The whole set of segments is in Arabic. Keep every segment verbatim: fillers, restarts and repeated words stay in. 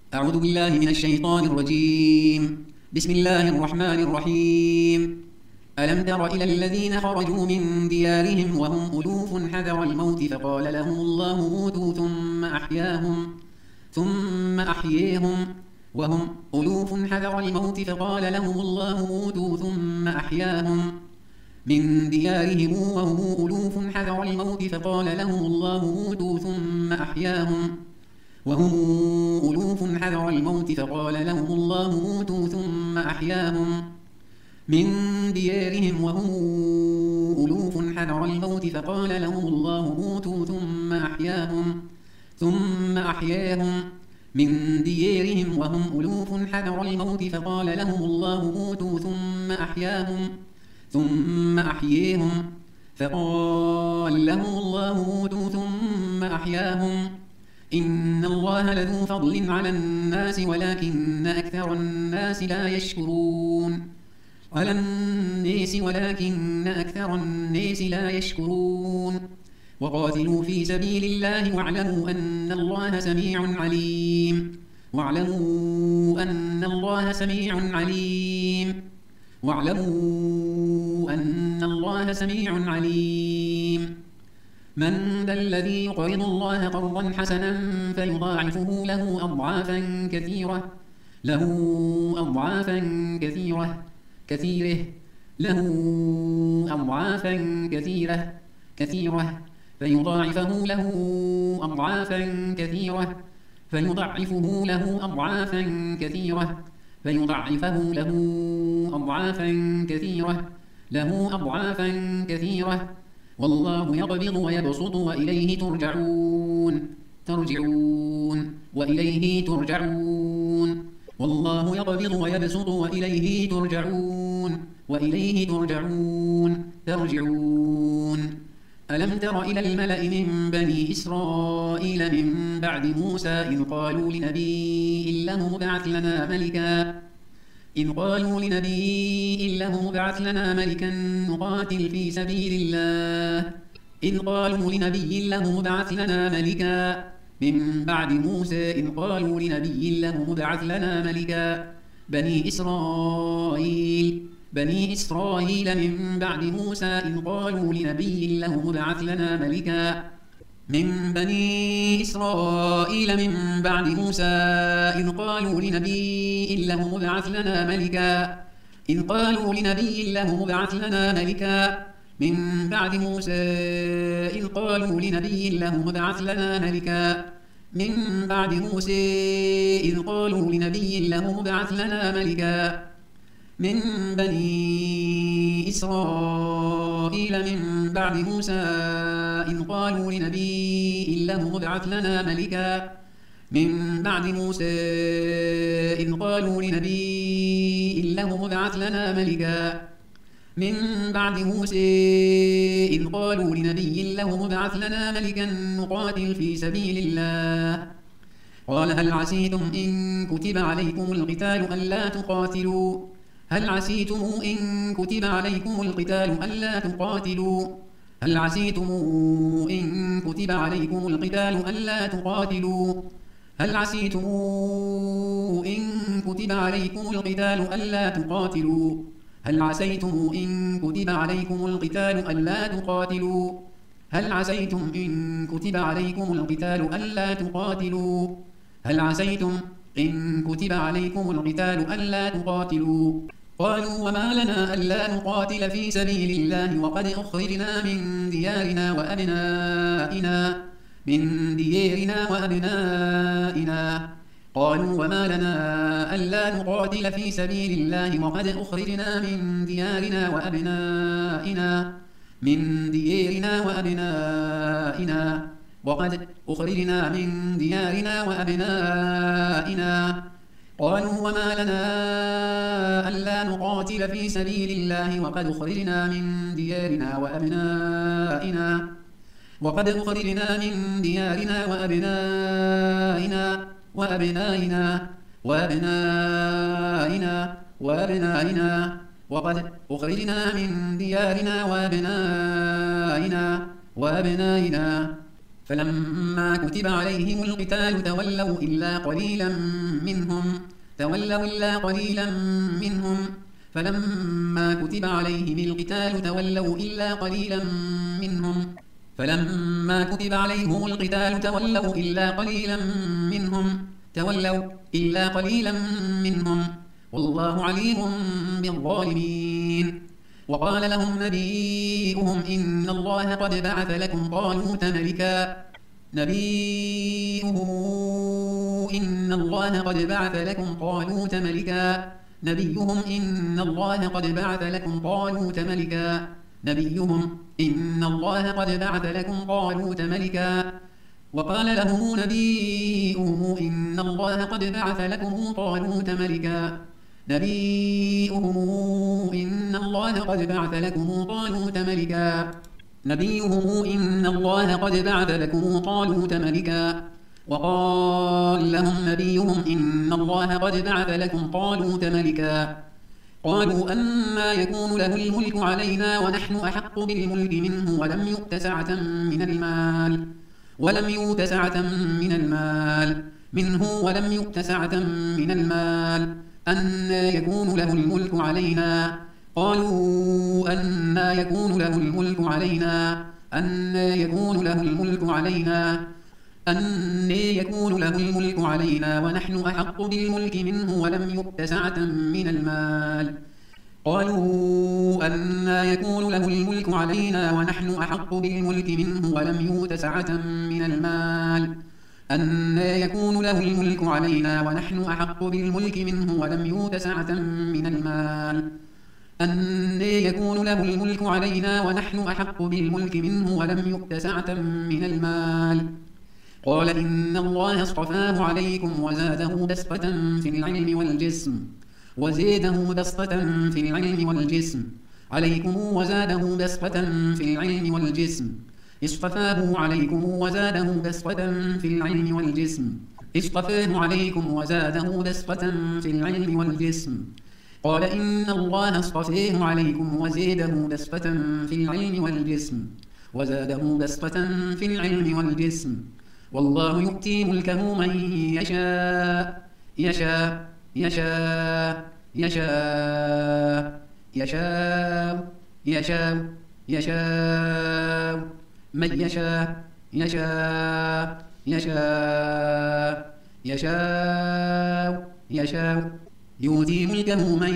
أعوذ بالله من الشيطان الرجيم. بسم الله الرحمن الرحيم. ألم تر إلى الذين خرجوا من ديارهم وهم ألوف حذر الموت فقال لهم الله موتوا ثم أحياهم ثم أحييهم وهم ألوف حذر الموت فقال لهم الله موتوا ثم أحياهم من ديارهم وهم ألوف حذر الموت فقال لهم الله موتوا ثم أحياهم وهم ألوف حذر الموت فقال لهم الله موتوا ثم أحياهم من ديارهم وهم ألوف حذر الموت فقال لهم الله موتوا ثم أحياهم ثم أحياهم من ديارهم وهم ألوف حذر الموت فقال لهم الله موتوا ثم أحياهم ثم أحييهم فقال لهم الله موتوا ثم أحياهم إن الله لذو فضل على الناس ولكن أكثر الناس لا يشكرون على الناس ولكن أكثر الناس لا يشكرون وقاتلوا في سبيل الله واعلموا أن الله سميع عليم واعلموا أن الله سميع عليم واعلموا أن الله سميع عليم من ذا الذي يقرض الله قرضا حسنا فيضاعفه له أضعافا كثيرة له أضعافا كثيرة كثيرة له أضعافا كثيرة كثيرة فيضاعفه له أضعافا كثيرة فيضاعفه له أضعافا كثيرة فيضاعفه له أضعافا كثيرة له أضعافا كثيرة والله يقبض ويبسط وإليه ترجعون ترجعون وإليه ترجعون والله يقبض ويبسط وإليه ترجعون وإليه ترجعون ترجعون ألم تر إلى الملأ من بني إسرائيل من بعد موسى إذ قالوا لنبي له ابعث لنا ملكا إذ قالوا لنبي له ابعث لنا ملكا نقاتل في سبيل الله إذ قالوا لنبي له ابعث لنا ملكا من بعد موسى إذ قالوا لنبي له ابعث لنا ملكا بني إسرائيل بني إسرائيل من بعد موسى إذ قالوا لنبي له ابعث لنا ملكا من بني إسرائيل من بعد موسى إذ قالوا لنبي له ابعث لنا ملكا إذ قالوا لنبي له ابعث لنا ملكا من بعد موسى إذ قالوا لنبي له ابعث لنا ملكا من بعد موسى إذ قالوا لنبي له ابعث لنا ملكا من بني إسرائيل من بعد موسى إذ قالوا لنبي له ابعث لنا ملكا من بعد موسى إذ قالوا لنبي له ابعث لنا ملكا من بعد موسى إذ قالوا لنبي له ابعث لنا ملكا نقاتل في سبيل الله قال هل عسيتم إن كتب عليكم القتال ألا تقاتلوا هل عسيتم إن كتب عليكم القتال ألا تقاتلوا هل عسيتم إن كتب عليكم القتال ألا تقاتلوا هل عسيتم إن كتب عليكم القتال ألا تقاتلوا هل عسيتم إن كتب عليكم القتال ألا تقاتلوا هل عسيتم إن كتب عليكم القتال ألا تقاتلوا هل عسيتم إن كتب عليكم القتال ألا تقاتلوا قالوا وما لنا ألا نقاتل في سبيل الله وقد أخرجنا من ديارنا وأبنائنا من ديارنا وأبنائنا قالوا وما لنا ألا نقاتل في سبيل الله وقد أخرجنا من ديارنا وأبنائنا من ديارنا وأبنائنا وقد أخرجنا من ديارنا وأبنائنا قالوا وما لنا ألا نقاتل في سبيل الله وقد أخرجنا من ديارنا وأبنائنا وقد أخرجنا من ديارنا وأبنائنا وأبنائنا وأبنائنا وأبنائنا وقد أخرجنا من ديارنا وأبنائنا وأبنائنا فلما كتب عليهم القتال تولوا إلا قليلا منهم تولوا إلا قليلا منهم فلما كتب عليهم القتال تولوا إلا قليلا منهم فلما كتب عليهم القتال تولوا إلا قليلا منهم تولوا إلا قليلا منهم والله عليم بالظالمين. وقال لهم نبيهم إن الله قد بعث لكم طالوت ملكا نبيهم إن الله قد بعث لكم طالوت ملكا نبيهم إن الله قد بعث لكم طالوت ملكا نبيهم إن الله قد بعث لكم طالوت ملكا وقال لهم نبيهم إن الله قد بعث لكم طالوت ملكا نبيهم إن الله قد بعث لكم طالوت ملكا نبيهم إن الله قد بعث لكم طالوت ملكا وقال لهم نبيهم إن الله قد بعث لكم طالوت ملكا قالوا أما يكون له الملك علينا ونحن أحق بالملك منه ولم يؤت سعة من المال ولم يؤت سعة من المال منه ولم يؤت سعة من المال أنا يكون له الملك علينا قالوا أنا يكون له الملك علينا أنا يكون له الملك علينا أنا يكون له الملك علينا ونحن أحق بالملك منه ولم يؤت سعة من المال قالوا أنا يكون له الملك علينا ونحن أحق بالملك منه ولم يؤت سعة من المال أنا يكون له الملك علينا ونحن أحق بالملك منه ولم يؤت سعة من المال أنا يكون له الملك علينا ونحن أحق بالملك منه ولم يؤت سعة من المال قال إن الله اصطفاه عليكم وزاده بسطة في العلم والجسم وزيده بسطة في العلم والجسم عليكم وزاده بسطة في العلم والجسم اصطفاه عليكم وزاده بسطة في العلم والجسم اصطفاه عليكم وزاده بسطة في العلم والجسم قال إن الله اصطفاه عليكم وزيده بسطة في العلم والجسم وزاده بسطة في العلم والجسم والله يؤتي ملكه من يشاء يشاء يشاء يشاء يشاء يشاء يشاء من يشاء يشاء يشاء يشاء يشاء يؤتي ملكه من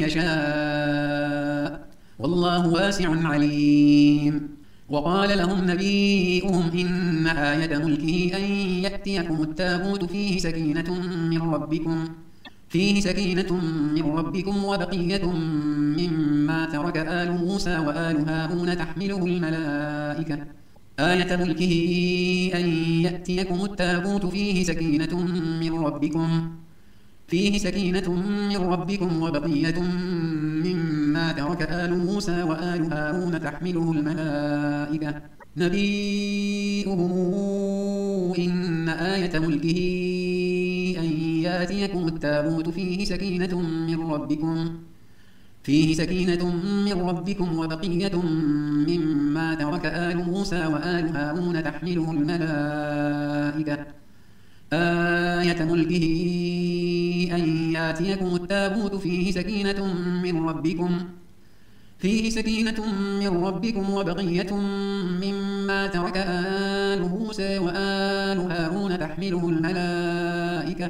يشاء والله واسع عليم. وقال لهم نبيهم إن آية ملكه أن يأتيكم التابوت فيه سكينة من ربكم فيه سكينة من ربكم وبقية مما ترك آل موسى وآل هارون تحمله الملائكة آية ملكه أن يأتيكم التابوت فيه سكينة من ربكم فيه سكينة من ربكم وبقية مما ترك آل موسى وآل هارون تحمله الملائكة نبيهم إن آية ملكه أن يأتيكم التابوت فيه سكينة من ربكم فيه سكينة من ربكم وبقية مما ترك آل موسى وآل هارون تحمله الملائكة آية ملكه أن يأتيكم التابوت فيه سكينة من ربكم فيه سكينة من ربكم وبقية مما ترك آل موسى وآل هارون تحمله الملائكة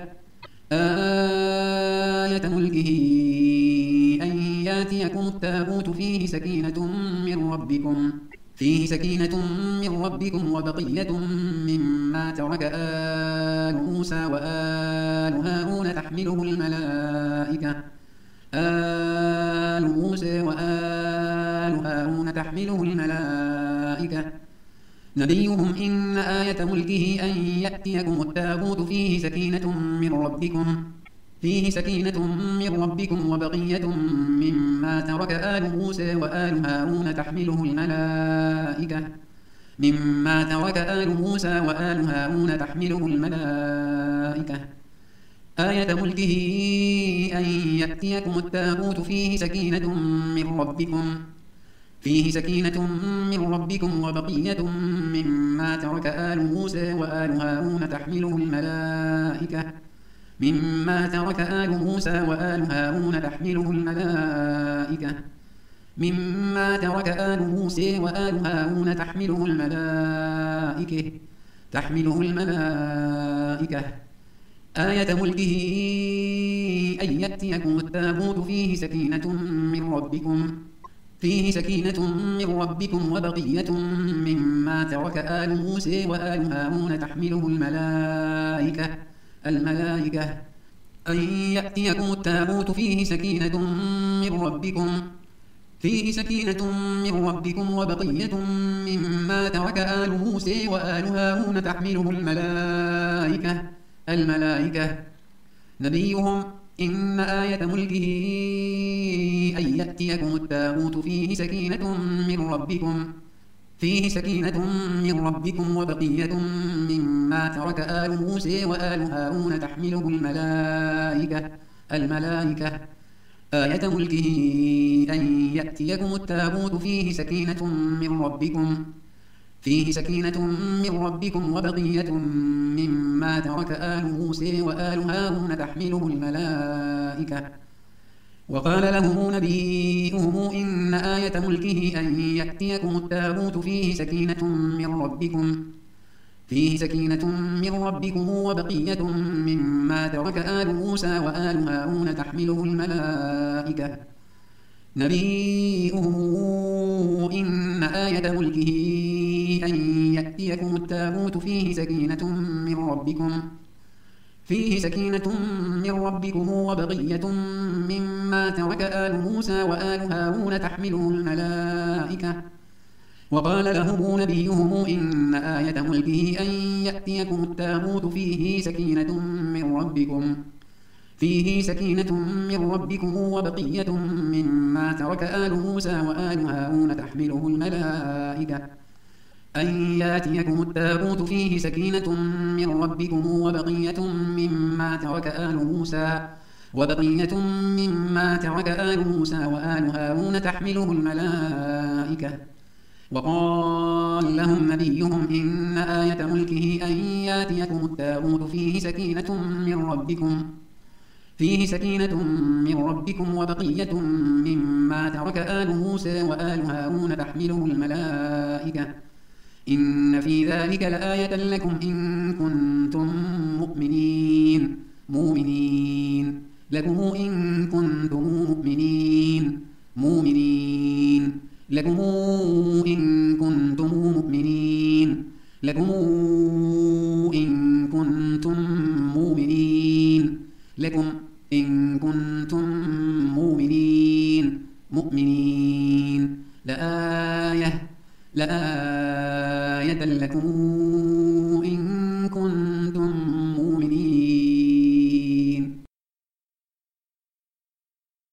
آية ملكه أن يأتيكم التابوت فيه سكينة من ربكم فيه سكينة من ربكم وبقية مما ترك آل موسى وآل هارون تحمله الملائكة آل موسى وآل هارون تحمله الملائكة نبيهم إن آية ملكه أن يأتيكم التابوت فيه سكينة من ربكم فيه سكينة من ربكم وبقية مما ترك آل موسى وآل هارون تحمله الملائكة مما ترك آل موسى وآل هارون تحمله الملائكة آية ملكه أن يأتيكم التابوت فيه سكينة من ربكم فيه سكينة من ربكم وبقية مما ترك آل موسى وآل هارون تحمله الملائكة مما ترك آل موسى وآل هارون تحمله الملائكة مما ترك آل موسى وآل هارون تحمله الملائكة تحمله الملائكة آية ملكه أن يأتيكم التابوت فيه سكينة من ربكم فيه سكينة من ربكم وبقية مما ترك آل موسى وآل هارون تحمله الملائكة الملائكة أن يأتيكم التابوت فيه سكينة من ربكم فيه سكينة من ربكم وبقية مما ترك آل موسى وآل هارون تحمله الملائكة الملائكة نبيهم إن آية ملكه أن يأتيكم التابوت فيه سكينة من ربكم فيه سكينة من ربكم وبقية مما ترك آل موسى وآل هارون تحمله الملائكة الملائكة آية ملكه أن يأتيكم التابوت فيه سكينة من ربكم فيه سكينة من ربكم وبقية مما ترك آل موسى وآل هارون تحمله الملائكة وقال لهم نبيهم إن آية ملكه أن يأتيكم التابوت فيه سكينة من ربكم فيه سكينة من ربكم وبقية مما ترك آل موسى وآل هارون تحمله الملائكة نبيهم إن آية ملكه أن يأتيكم التابوت فيه سكينة من ربكم فيه سكينة من ربكم وبقية مما ترك آل موسى وآل هارون تحمله الملائكة وقال لهم نبيهم إن آية ملكه أن يأتيكم التابوت فيه سكينة من ربكم فيه سكينة من ربكم وبقية مما ترك آل موسى وآل هارون تحمله الملائكة أن يأتيكم التابوت فيه سكينة من ربكم وبقية مما ترك آل موسى وبقية مما ترك آل موسى وآل هارون تحمله الملائكة وقال لهم نبيهم إن آية ملكه أن يأتيكم التابوت فيه سكينة من ربكم فيه سكينة من ربكم وبقية مما ترك آل موسى وآل هارون تحمله الملائكة إن في ذلك لآية لكم إن كنتم مؤمنين مؤمنين لكم إن كنتم مؤمنين مؤمنين لكم إن كنتم مؤمنين لكم إن كنتم مؤمنين لكم إن كنتم مؤمنين مؤمنين لآية لآية لكم إن كنتم